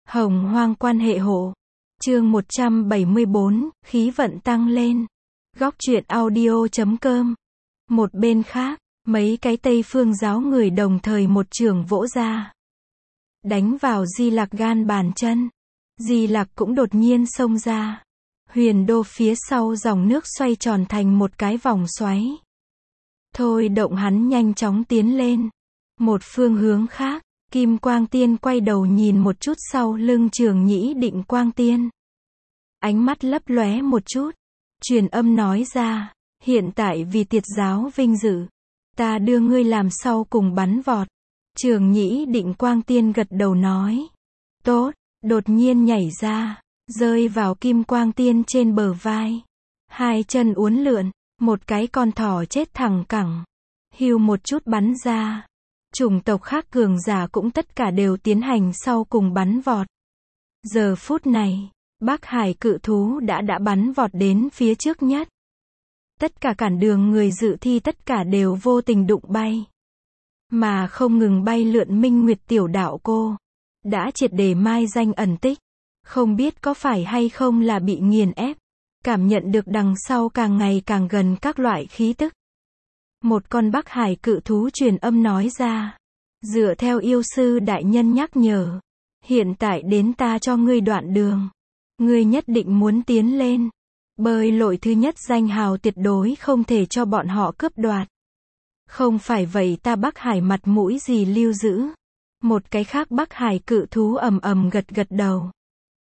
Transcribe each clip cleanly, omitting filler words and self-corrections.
Hồng hoang quan hệ hộ. Chương 174, khí vận tăng lên. Góc truyện audio.com. Một bên khác, mấy cái Tây Phương giáo người đồng thời một chưởng vỗ ra. Đánh vào Di Lặc gan bàn chân. Di Lặc cũng đột nhiên xông ra. Huyền đô phía sau dòng nước xoay tròn thành một cái vòng xoáy. Thôi động hắn nhanh chóng tiến lên. Một phương hướng khác, Kim Quang Tiên quay đầu nhìn một chút sau lưng Trường Nhĩ Định Quang Tiên. Ánh mắt lấp lóe một chút. Truyền âm nói ra, hiện tại vì tiệt giáo vinh dự, ta đưa ngươi làm sau cùng bắn vọt. Trường Nhĩ Định Quang Tiên gật đầu nói. Tốt, đột nhiên nhảy ra, rơi vào Kim Quang Tiên trên bờ vai. Hai chân uốn lượn, một cái con thỏ chết thẳng cẳng. Hưu một chút bắn ra. Chủng tộc khác cường giả cũng tất cả đều tiến hành sau cùng bắn vọt. Giờ phút này, Bắc Hải cự thú đã bắn vọt đến phía trước nhất. Tất cả cản đường người dự thi tất cả đều vô tình đụng bay. Mà không ngừng bay lượn Minh Nguyệt tiểu đạo cô. Đã triệt để mai danh ẩn tích. Không biết có phải hay không là bị nghiền ép. Cảm nhận được đằng sau càng ngày càng gần các loại khí tức. Một con Bắc Hải cự thú truyền âm nói ra. Dựa theo yêu sư đại nhân nhắc nhở. Hiện tại đến ta cho ngươi đoạn đường. Ngươi nhất định muốn tiến lên. Bơi lội thứ nhất danh hào tuyệt đối không thể cho bọn họ cướp đoạt. Không phải vậy ta Bắc Hải mặt mũi gì lưu giữ. Một cái khác Bắc Hải cự thú ầm ầm gật gật đầu.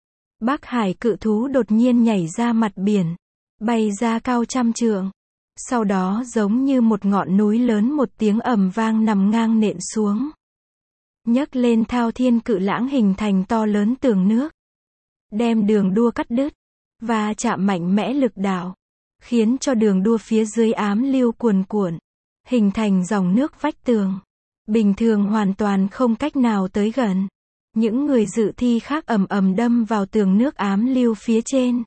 Bắc Hải cự thú đột nhiên nhảy ra mặt biển. Bay ra cao trăm trượng. Sau đó giống như một ngọn núi lớn một tiếng ầm vang nằm ngang nện xuống. Nhấc lên thao thiên cự lãng hình thành to lớn tường nước. Đem đường đua cắt đứt. Và chạm mạnh mẽ lực đạo. Khiến cho đường đua phía dưới ám lưu cuồn cuộn. Hình thành dòng nước vách tường. Bình thường hoàn toàn không cách nào tới gần. Những người dự thi khác ầm ầm đâm vào tường nước ám lưu phía trên.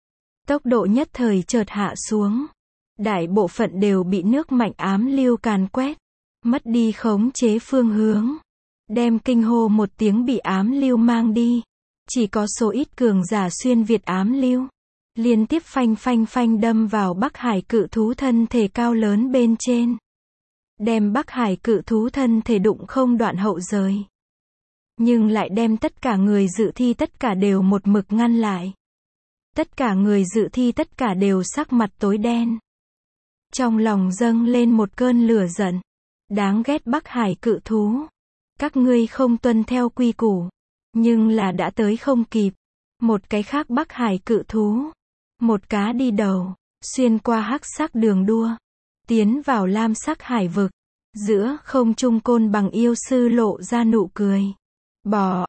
Tốc độ nhất thời chợt hạ xuống. Đại bộ phận đều bị nước mạnh ám lưu càn quét. Mất đi khống chế phương hướng. Đem kinh hô một tiếng bị ám lưu mang đi. Chỉ có số ít cường giả xuyên việt ám lưu. Liên tiếp phanh phanh phanh đâm vào Bắc Hải cự thú thân thể cao lớn bên trên. Đem Bắc Hải cự thú thân thể đụng không đoạn hậu rời. Nhưng lại đem tất cả người dự thi tất cả đều một mực ngăn lại. Tất cả người dự thi tất cả đều sắc mặt tối đen. Trong lòng dâng lên một cơn lửa giận. Đáng ghét Bắc Hải cự thú. Các ngươi không tuân theo quy củ. Nhưng là đã tới không kịp. Một cái khác Bắc Hải cự thú. Một cá đi đầu. Xuyên qua hắc sắc đường đua. Tiến vào lam sắc hải vực. Giữa không trung Côn Bằng yêu sư lộ ra nụ cười. Bò,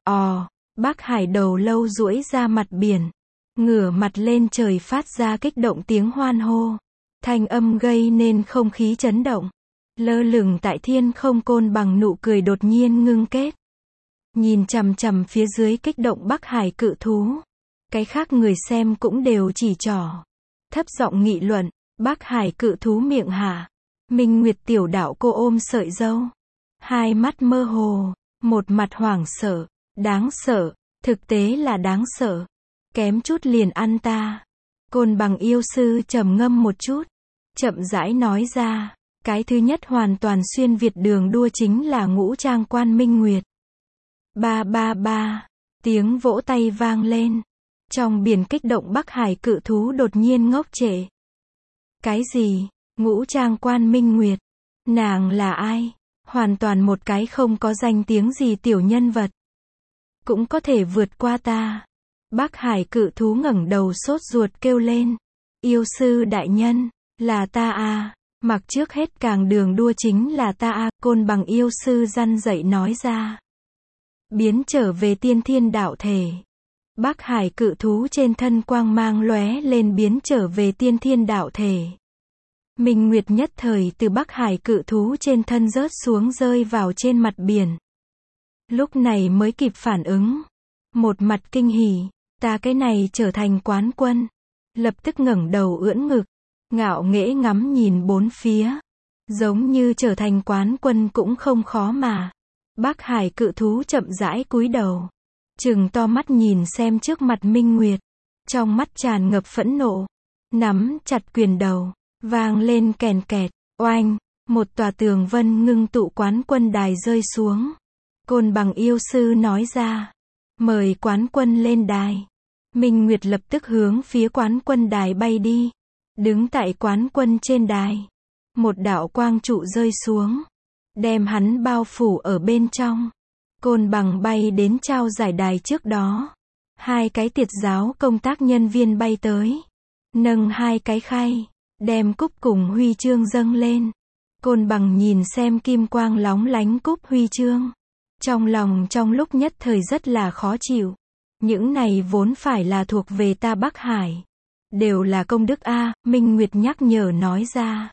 Bắc Hải đầu lâu duỗi ra mặt biển. Ngửa mặt lên trời phát ra kích động tiếng hoan hô. Thanh âm gây nên không khí chấn động. Lơ lửng tại thiên không Côn Bằng nụ cười đột nhiên ngưng kết. Nhìn chằm chằm phía dưới kích động Bắc Hải cự thú. Cái khác người xem cũng đều chỉ trỏ. Thấp giọng nghị luận, Bắc Hải cự thú miệng hạ. Minh Nguyệt tiểu đạo cô ôm sợi dâu. Hai mắt mơ hồ, một mặt hoảng sợ, đáng sợ, thực tế là đáng sợ. Kém chút liền ăn ta. Côn Bằng yêu sư trầm ngâm một chút. Chậm rãi nói ra, cái thứ nhất hoàn toàn xuyên việt đường đua chính là ngũ trang quan Minh Nguyệt. Ba ba ba, tiếng vỗ tay vang lên. Trong biển kích động Bắc Hải cự thú đột nhiên ngốc trệ. Cái gì? Ngũ trang quan Minh Nguyệt? Nàng là ai? Hoàn toàn một cái không có danh tiếng gì tiểu nhân vật. Cũng có thể vượt qua ta. Bắc Hải cự thú ngẩng đầu sốt ruột kêu lên. Yêu sư đại nhân, là ta à? Mặc trước hết càng đường đua chính là ta à? Côn Bằng yêu sư răn dậy nói ra. Biến trở về tiên thiên đạo thể. Bắc Hải cự thú trên thân quang mang lóe lên biến trở về tiên thiên đạo thể. Minh Nguyệt nhất thời từ Bắc Hải cự thú trên thân rớt xuống rơi vào trên mặt biển. Lúc này mới kịp phản ứng. Một mặt kinh hỉ, ta cái này trở thành quán quân. Lập tức ngẩng đầu ưỡn ngực, ngạo nghễ ngắm nhìn bốn phía. Giống như trở thành quán quân cũng không khó mà. Bắc Hải cự thú chậm rãi cúi đầu. trừng to mắt nhìn xem trước mặt Minh Nguyệt, trong mắt tràn ngập phẫn nộ, nắm chặt quyền đầu, vang lên kèn kẹt, oanh, một tòa tường vân ngưng tụ quán quân đài rơi xuống. Côn Bằng yêu sư nói ra, mời quán quân lên đài. Minh Nguyệt lập tức hướng phía quán quân đài bay đi. Đứng tại quán quân trên đài, một đạo quang trụ rơi xuống, đem hắn bao phủ ở bên trong. Côn Bằng bay đến trao giải đài trước đó. Hai cái tiệt giáo công tác nhân viên bay tới, nâng hai cái khay, đem cúp cùng huy chương dâng lên. Côn Bằng nhìn xem kim quang lóng lánh cúp huy chương, trong lòng trong lúc nhất thời rất là khó chịu. Những này vốn phải là thuộc về ta Bắc Hải, đều là công đức a. Minh Nguyệt nhắc nhở nói ra.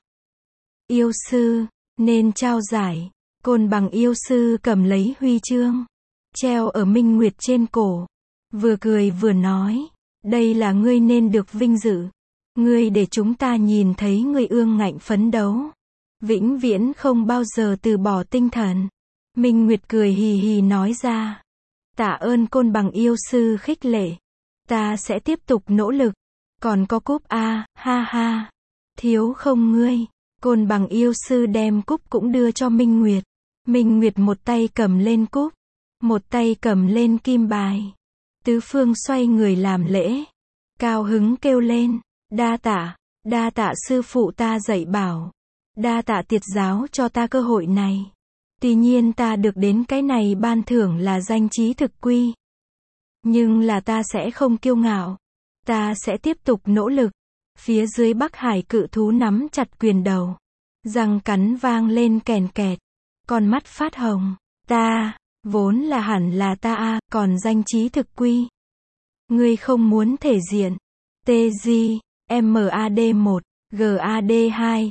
Yêu sư, nên trao giải. Côn Bằng yêu sư cầm lấy huy chương, treo ở Minh Nguyệt trên cổ, vừa cười vừa nói, đây là ngươi nên được vinh dự. Ngươi để chúng ta nhìn thấy ngươi ương ngạnh phấn đấu, vĩnh viễn không bao giờ từ bỏ tinh thần. Minh Nguyệt cười hì hì nói ra. Tạ ơn Côn Bằng yêu sư khích lệ. Ta sẽ tiếp tục nỗ lực. Còn có cúp a, ha ha. Thiếu không ngươi. Côn Bằng yêu sư đem cúp cũng đưa cho Minh Nguyệt. Minh Nguyệt một tay cầm lên cúp, một tay cầm lên kim bài. Tứ phương xoay người làm lễ. Cao hứng kêu lên, đa tạ sư phụ ta dạy bảo. Đa tạ tiệt giáo cho ta cơ hội này. Tuy nhiên ta được đến cái này ban thưởng là danh trí thực quy. Nhưng là ta sẽ không kiêu ngạo. Ta sẽ tiếp tục nỗ lực. Phía dưới Bắc Hải cự thú nắm chặt quyền đầu. Răng cắn vang lên kèn kẹt. Con mắt phát hồng. Ta, vốn là hẳn là ta a, còn danh trí thực quy. Ngươi không muốn thể diện. TG, MAD1, GAD2,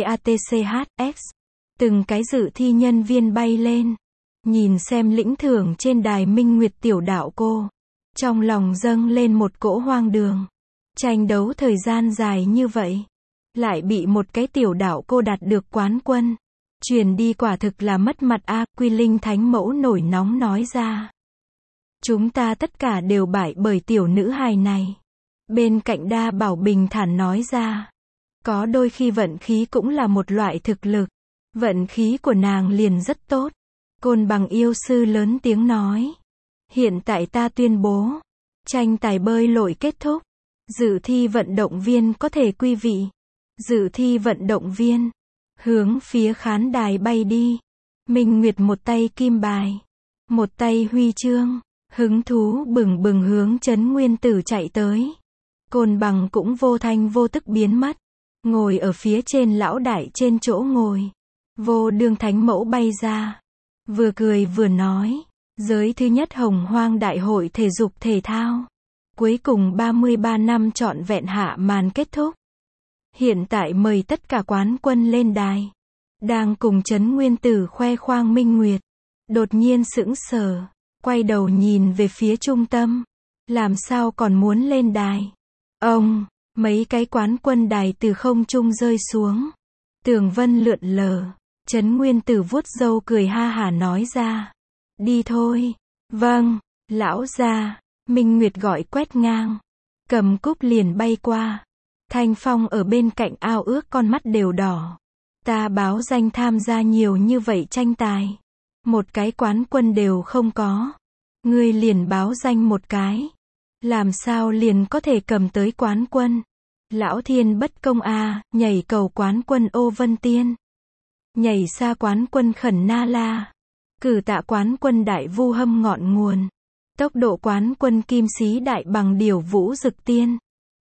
CATCHX. Từng cái dự thi nhân viên bay lên, nhìn xem lĩnh thưởng trên đài Minh Nguyệt tiểu đạo cô, trong lòng dâng lên một cỗ hoang đường. Tranh đấu thời gian dài như vậy, lại bị một cái tiểu đạo cô đạt được quán quân, truyền đi quả thực là mất mặt a. Quy Linh Thánh Mẫu nổi nóng nói ra. Chúng ta tất cả đều bại bởi tiểu nữ hài này. Bên cạnh Đa Bảo bình thản nói ra. Có đôi khi vận khí cũng là một loại thực lực. Vận khí của nàng liền rất tốt. Côn Bằng yêu sư lớn tiếng nói. Hiện tại ta tuyên bố, tranh tài bơi lội kết thúc. Dự thi vận động viên có thể quy vị. Dự thi vận động viên, hướng phía khán đài bay đi. Minh Nguyệt một tay kim bài, một tay huy chương, hứng thú bừng bừng hướng Trấn Nguyên Tử chạy tới. Côn Bằng cũng vô thanh vô tức biến mất, ngồi ở phía trên lão đại trên chỗ ngồi. Vô Đương Thánh Mẫu bay ra, vừa cười vừa nói, giới thứ nhất Hồng Hoang Đại hội thể dục thể thao, cuối cùng 33 năm trọn vẹn hạ màn kết thúc. Hiện tại mời tất cả quán quân lên đài. Đang cùng Trấn Nguyên Tử khoe khoang Minh Nguyệt, đột nhiên sững sờ, quay đầu nhìn về phía trung tâm, làm sao còn muốn lên đài. Ông, mấy cái quán quân đài từ không trung rơi xuống, tường vân lượn lờ. Trấn Nguyên Tử vuốt râu cười ha hả nói ra. Đi thôi. Vâng, lão gia. Minh Nguyệt gọi quét ngang, cầm cúp liền bay qua. Thanh Phong ở bên cạnh ao ước con mắt đều đỏ. Ta báo danh tham gia nhiều như vậy tranh tài, một cái quán quân đều không có. Ngươi liền báo danh một cái, làm sao liền có thể cầm tới quán quân. Lão thiên bất công a. Nhảy cầu quán quân Ô Vân Tiên, nhảy xa quán quân Khẩn Na La, cử tạ quán quân Đại Vu Hâm Ngọn Nguồn, tốc độ quán quân Kim Xí Đại Bằng Điểu Vũ Dực Tiên,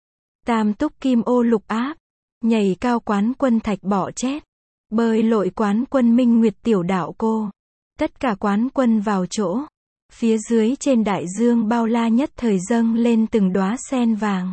tam túc Kim Ô Lục Áp, nhảy cao quán quân Thạch Bọ Chét, bơi lội quán quân Minh Nguyệt Tiểu Đạo Cô. Tất cả quán quân vào chỗ. Phía dưới trên đại dương bao la nhất thời dâng lên từng đóa sen vàng.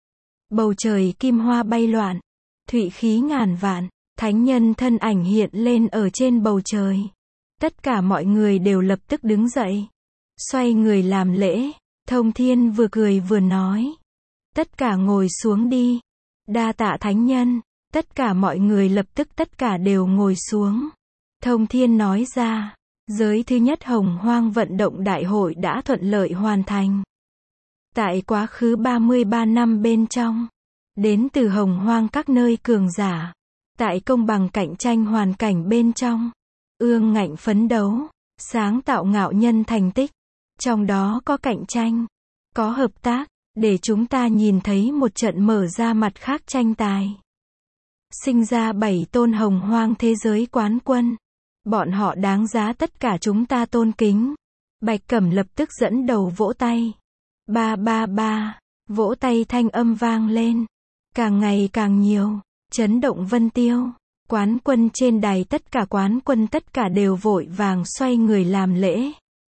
Bầu trời kim hoa bay loạn, thụy khí ngàn vạn, thánh nhân thân ảnh hiện lên ở trên bầu trời. Tất cả mọi người đều lập tức đứng dậy, xoay người làm lễ. Thông Thiên vừa cười vừa nói, tất cả ngồi xuống đi. Đa tạ thánh nhân. Tất cả mọi người lập tức tất cả đều ngồi xuống. Thông Thiên nói ra, Giới thứ nhất Hồng Hoang vận động đại hội đã thuận lợi hoàn thành. Tại quá khứ 33 năm bên trong, đến từ Hồng Hoang các nơi cường giả, tại công bằng cạnh tranh hoàn cảnh bên trong, ương ngạnh phấn đấu, sáng tạo ngạo nhân thành tích. Trong đó có cạnh tranh, có hợp tác, để chúng ta nhìn thấy một trận mở ra mặt khác tranh tài. Sinh ra 7 tôn Hồng Hoang thế giới quán quân. Bọn họ đáng giá tất cả chúng ta tôn kính. Bạch Cẩm lập tức dẫn đầu vỗ tay. Ba ba ba, vỗ tay thanh âm vang lên. Càng ngày càng nhiều, chấn động vân tiêu. Quán quân trên đài, tất cả quán quân tất cả đều vội vàng xoay người làm lễ.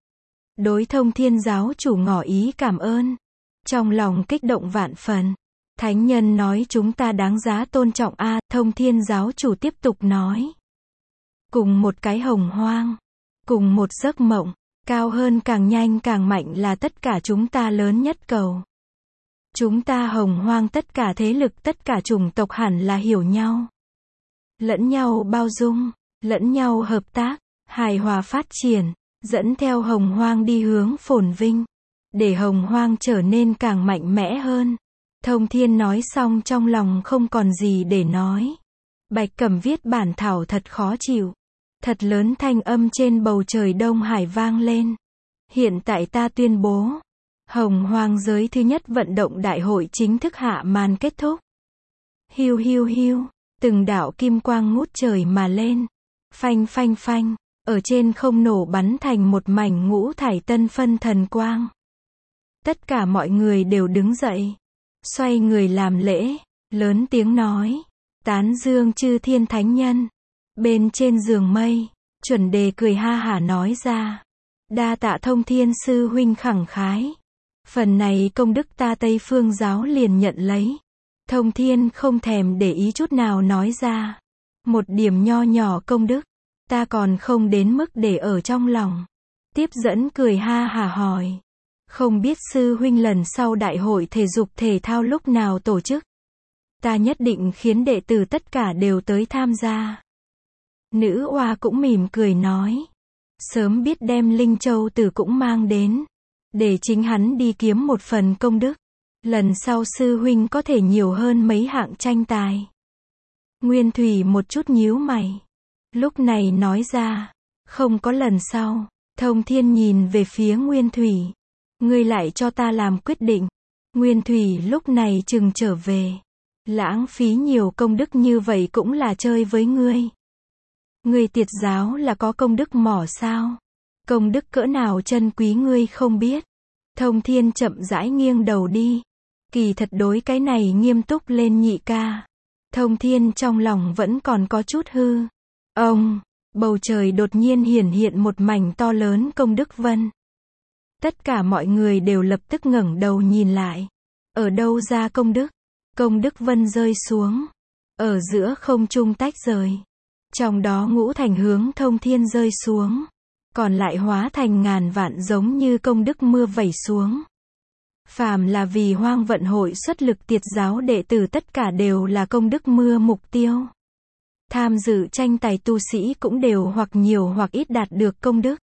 Đối Thông Thiên giáo chủ ngỏ ý cảm ơn. Trong lòng kích động vạn phần. Thánh nhân nói chúng ta đáng giá tôn trọng a. Thông Thiên giáo chủ tiếp tục nói. Cùng một cái Hồng Hoang, cùng một giấc mộng, cao hơn càng nhanh càng mạnh là tất cả chúng ta lớn nhất cầu. Chúng ta Hồng Hoang tất cả thế lực tất cả chủng tộc hẳn là hiểu nhau. Lẫn nhau bao dung, lẫn nhau hợp tác, hài hòa phát triển, dẫn theo Hồng Hoang đi hướng phồn vinh. Để Hồng Hoang trở nên càng mạnh mẽ hơn. Thông Thiên nói xong trong lòng không còn gì để nói. Bạch Cẩm viết bản thảo thật khó chịu. Thật lớn thanh âm trên bầu trời Đông Hải vang lên. Hiện tại ta tuyên bố. Hồng Hoang giới thứ nhất vận động đại hội chính thức hạ màn kết thúc. Hiu hiu hiu. Từng đạo kim quang ngút trời mà lên. Phanh phanh phanh. Ở trên không nổ bắn thành một mảnh ngũ thải tân phân thần quang. Tất cả mọi người đều đứng dậy. Xoay người làm lễ. Lớn tiếng nói. Tán dương chư thiên thánh nhân. Bên trên giường mây, chuẩn đề cười ha hả nói ra. Đa tạ Thông Thiên sư huynh khẳng khái. Phần này công đức ta Tây Phương giáo liền nhận lấy. Thông Thiên không thèm để ý chút nào nói ra. Một điểm nho nhỏ công đức, ta còn không đến mức để ở trong lòng. Tiếp dẫn cười ha hả hỏi. Không biết sư huynh lần sau đại hội thể dục thể thao lúc nào tổ chức? Ta nhất định khiến đệ tử tất cả đều tới tham gia. Nữ oa cũng mỉm cười nói. Sớm biết đem Linh Châu Tử cũng mang đến. Để chính hắn đi kiếm một phần công đức. Lần sau sư huynh có thể nhiều hơn mấy hạng tranh tài. Nguyên Thủy một chút nhíu mày. Lúc này nói ra. Không có lần sau. Thông Thiên nhìn về phía Nguyên Thủy. Ngươi lại cho ta làm quyết định. Nguyên Thủy lúc này chừng trở về. Lãng phí nhiều công đức như vậy cũng là chơi với ngươi. Ngươi Tiệt giáo là có công đức mỏ sao? Công đức cỡ nào chân quý ngươi không biết. Thông Thiên chậm rãi nghiêng đầu đi. Kỳ thật đối cái này nghiêm túc lên nhị ca. Thông Thiên trong lòng vẫn còn có chút hư. Bầu trời đột nhiên hiển hiện một mảnh to lớn công đức vân. Tất cả mọi người đều lập tức ngẩng đầu nhìn lại. Ở đâu ra công đức? Công đức vân rơi xuống. Ở giữa không trung tách rời. Trong đó ngũ thành hướng Thông Thiên rơi xuống. Còn lại hóa thành ngàn vạn giống như công đức mưa vẩy xuống. Phàm là vì Hoang vận hội xuất lực Tiệt giáo đệ tử tất cả đều là công đức mưa mục tiêu. Tham dự tranh tài tu sĩ cũng đều hoặc nhiều hoặc ít đạt được công đức.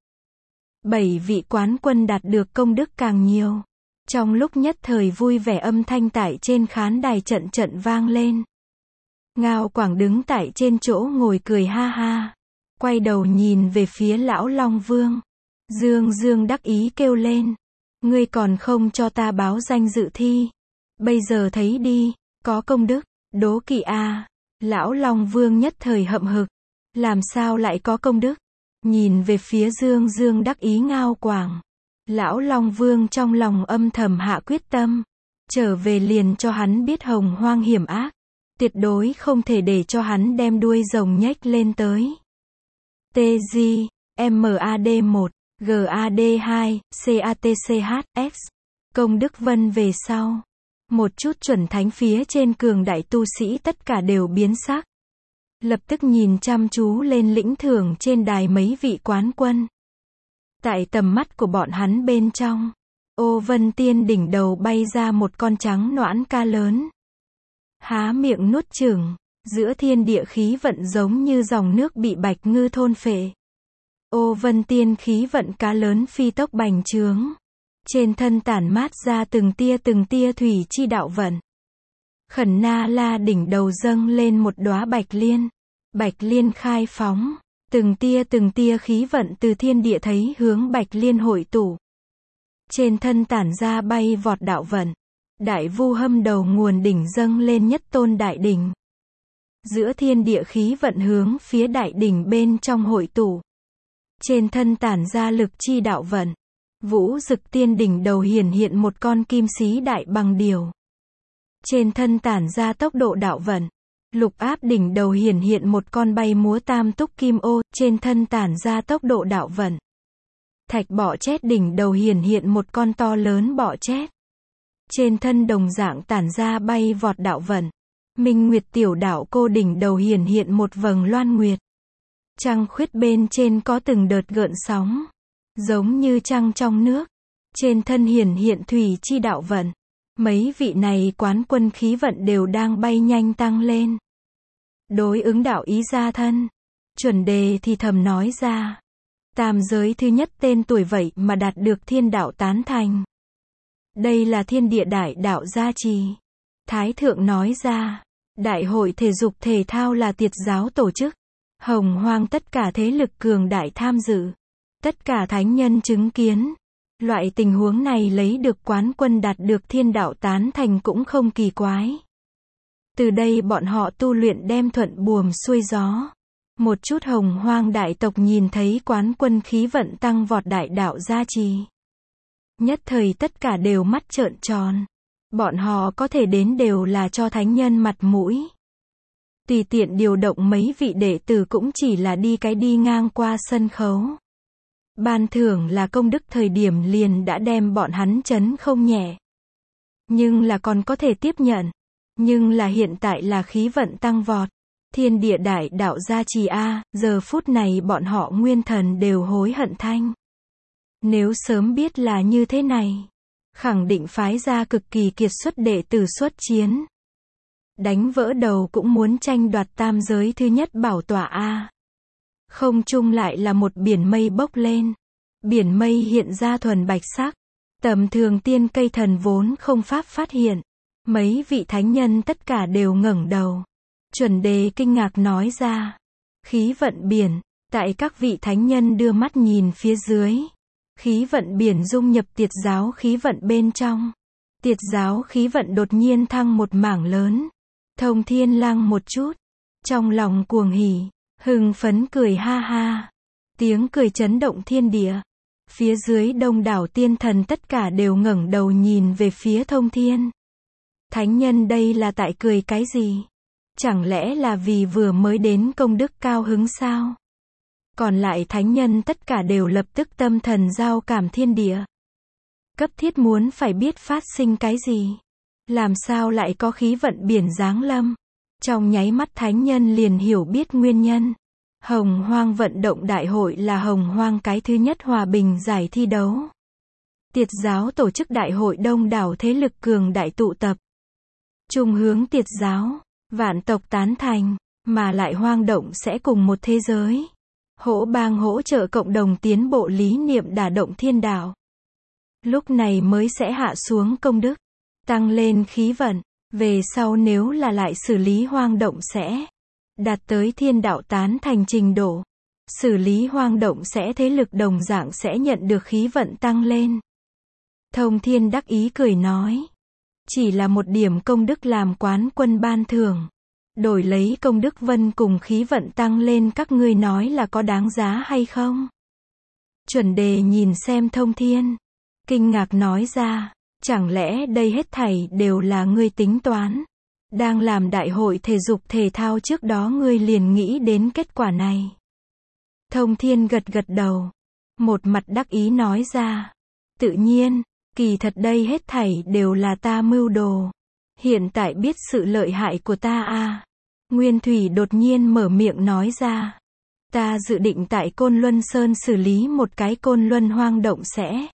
7 vị quán quân đạt được công đức càng nhiều. Trong lúc nhất thời vui vẻ âm thanh tại trên khán đài trận trận vang lên. Ngao Quảng đứng tại trên chỗ ngồi cười ha ha. Quay đầu nhìn về phía lão Long Vương. Dương đắc ý kêu lên. Ngươi còn không cho ta báo danh dự thi. Bây giờ thấy đi, có công đức, đố kỵ a. Lão Long Vương nhất thời hậm hực. Làm sao lại có công đức? Nhìn về phía Dương đắc ý Ngao Quảng. Lão Long Vương trong lòng âm thầm hạ quyết tâm. Trở về liền cho hắn biết Hồng Hoang hiểm ác. Tuyệt đối không thể để cho hắn đem đuôi rồng nhếch lên tới. TG, MAD1, GAD2, CATCHX. Công đức vân về sau. Một chút chuẩn thánh phía trên cường đại tu sĩ tất cả đều biến sắc. Lập tức nhìn chăm chú lên lĩnh thưởng trên đài mấy vị quán quân. Tại tầm mắt của bọn hắn bên trong, Ô Vân Tiên đỉnh đầu bay ra một con trắng noãn ca lớn. Há miệng nuốt chửng, giữa thiên địa khí vận giống như dòng nước bị Bạch Ngư thôn phệ. Ô vân tiên khí vận cá lớn phi tốc bành trướng. Trên thân tản mát ra từng tia thủy chi đạo vận. Khẩn na la đỉnh đầu dâng lên một đóa bạch liên. Bạch liên khai phóng. Từng tia khí vận từ thiên địa thấy hướng bạch liên hội tụ. Trên thân tản ra bay vọt đạo vận. Đại vu hâm đầu nguồn đỉnh dâng lên nhất tôn đại đỉnh. Giữa thiên địa khí vận hướng phía đại đỉnh bên trong hội tụ. Trên thân tản ra lực chi đạo vận. Vũ Dực Tiên đỉnh đầu hiển hiện một con kim xí đại bằng điều. Trên thân tản ra tốc độ đạo vận. Lục Áp đỉnh đầu hiển hiện một con bay múa tam túc kim ô, trên thân tản ra tốc độ đạo vận. Thạch Bọ Chét đỉnh đầu hiển hiện một con to lớn bọ chét. Trên thân đồng dạng tản ra bay vọt đạo vận. Minh Nguyệt Tiểu Đảo Cô đỉnh đầu hiển hiện một vầng loan nguyệt. Trăng khuyết bên trên có từng đợt gợn sóng, giống như trăng trong nước. Trên thân hiển hiện thủy chi đạo vận. Mấy vị này quán quân khí vận đều đang bay nhanh tăng lên. Đối ứng đạo ý gia thân. Chuẩn đề thì thầm nói ra. Tam giới thứ nhất tên tuổi vậy mà đạt được thiên đạo tán thành. Đây là thiên địa đại đạo gia trì. Thái thượng nói ra. Đại hội thể dục thể thao là tiệt giáo tổ chức. Hồng hoang tất cả thế lực cường đại tham dự. Tất cả thánh nhân chứng kiến. Loại tình huống này lấy được quán quân đạt được thiên đạo tán thành cũng không kỳ quái. Từ đây bọn họ tu luyện đem thuận buồm xuôi gió. Một chút hồng hoang đại tộc nhìn thấy quán quân khí vận tăng vọt đại đạo gia trì. Nhất thời tất cả đều mắt trợn tròn. Bọn họ có thể đến đều là cho thánh nhân mặt mũi. Tùy tiện điều động mấy vị đệ tử cũng chỉ là đi ngang qua sân khấu. Ban thưởng là công đức thời điểm liền đã đem bọn hắn chấn không nhẹ. Nhưng là còn có thể tiếp nhận. Nhưng là hiện tại là khí vận tăng vọt. Thiên địa đại đạo gia trì a, giờ phút này bọn họ nguyên thần đều hối hận thanh. Nếu sớm biết là như thế này, khẳng định phái ra cực kỳ kiệt xuất đệ tử xuất chiến. Đánh vỡ đầu cũng muốn tranh đoạt tam giới thứ nhất bảo tọa a. Không chung lại là một biển mây bốc lên. Biển mây hiện ra thuần bạch sắc. Tầm thường tiên cây thần vốn không pháp phát hiện. Mấy vị thánh nhân tất cả đều ngẩng đầu. Chuẩn đề kinh ngạc nói ra. Khí vận biển. Tại các vị thánh nhân đưa mắt nhìn phía dưới. Khí vận biển dung nhập tiệt giáo khí vận bên trong. Tiệt giáo khí vận đột nhiên thăng một mảng lớn. Thông Thiên Lăng một chút. Trong lòng cuồng hỉ. Hưng phấn cười ha ha. Tiếng cười chấn động thiên địa. Phía dưới đông đảo tiên thần tất cả đều ngẩng đầu nhìn về phía Thông Thiên. Thánh nhân đây là tại cười cái gì? Chẳng lẽ là vì vừa mới đến công đức cao hứng sao? Còn lại thánh nhân tất cả đều lập tức tâm thần giao cảm thiên địa. Cấp thiết muốn phải biết phát sinh cái gì? Làm sao lại có khí vận biển giáng lâm? Trong nháy mắt thánh nhân liền hiểu biết nguyên nhân. Hồng Hoang vận động đại hội là Hồng Hoang cái thứ nhất hòa bình giải thi đấu. Tiệt giáo tổ chức đại hội đông đảo thế lực cường đại tụ tập. Chung hướng tiệt giáo, vạn tộc tán thành, mà lại hoang động sẽ cùng một thế giới. Hỗ bang hỗ trợ cộng đồng tiến bộ lý niệm đả động thiên đạo. Lúc này mới sẽ hạ xuống công đức, tăng lên khí vận, về sau nếu là lại xử lý hoang động sẽ đạt tới thiên đạo tán thành trình độ. Xử lý hoang động sẽ thế lực đồng dạng sẽ nhận được khí vận tăng lên. Thông Thiên đắc ý cười nói. Chỉ là một điểm công đức làm quán quân ban thưởng. Đổi lấy công đức vân cùng khí vận tăng lên các ngươi nói là có đáng giá hay không? Chuẩn đề nhìn xem Thông Thiên. Kinh ngạc nói ra. Chẳng lẽ đây hết thảy đều là ngươi tính toán? Đang làm đại hội thể dục thể thao trước đó ngươi liền nghĩ đến kết quả này. Thông Thiên gật gật đầu. Một mặt đắc ý nói ra. Tự nhiên, kỳ thật đây hết thảy đều là ta mưu đồ. Hiện tại biết sự lợi hại của ta a. Nguyên Thủy đột nhiên mở miệng nói ra. Ta dự định tại Côn Luân Sơn xử lý một cái Côn Luân hoang động sẽ.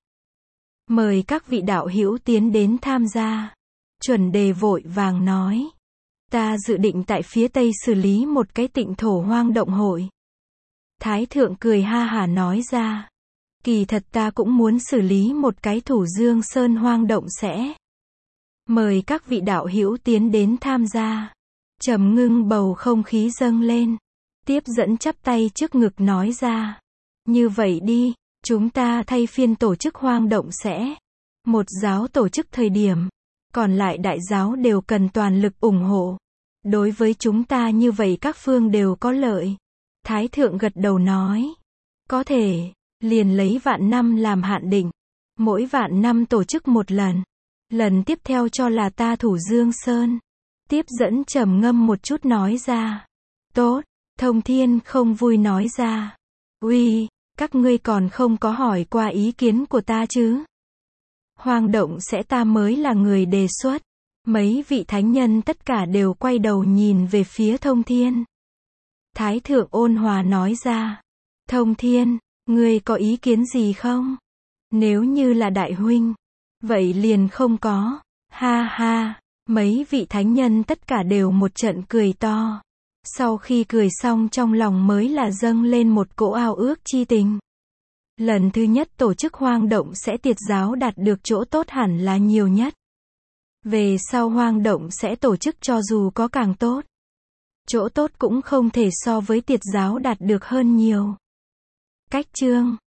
Mời các vị đạo hữu tiến đến tham gia. Chuẩn đề vội vàng nói. Ta dự định tại phía Tây xử lý một cái Tịnh Thổ hoang động hội. Thái thượng cười ha hả nói ra. Kỳ thật ta cũng muốn xử lý một cái Thủ Dương Sơn hoang động sẽ. Mời các vị đạo hữu tiến đến tham gia. Trầm ngưng bầu không khí dâng lên. Tiếp dẫn chắp tay trước ngực nói ra. Như vậy đi, chúng ta thay phiên tổ chức hoang động sẽ. Một giáo tổ chức thời điểm. Còn lại đại giáo đều cần toàn lực ủng hộ. Đối với chúng ta như vậy các phương đều có lợi. Thái thượng gật đầu nói. Có thể, liền lấy vạn năm làm hạn định. Mỗi vạn năm tổ chức một lần. Lần tiếp theo cho là ta Thủ Dương Sơn. Tiếp dẫn trầm ngâm một chút nói ra. Tốt, Thông Thiên không vui nói ra. Uy, các ngươi còn không có hỏi qua ý kiến của ta chứ? Hoang động sẽ ta mới là người đề xuất. Mấy vị thánh nhân tất cả đều quay đầu nhìn về phía Thông Thiên. Thái thượng ôn hòa nói ra. Thông Thiên, ngươi có ý kiến gì không? Nếu như là đại huynh, vậy liền không có. Ha ha, mấy vị thánh nhân tất cả đều một trận cười to. Sau khi cười xong trong lòng mới là dâng lên một cỗ ao ước chi tình. Lần thứ nhất tổ chức hoang động sẽ tiệt giáo đạt được chỗ tốt hẳn là nhiều nhất. Về sau hoang động sẽ tổ chức cho dù có càng tốt. Chỗ tốt cũng không thể so với tiệt giáo đạt được hơn nhiều. Cách chương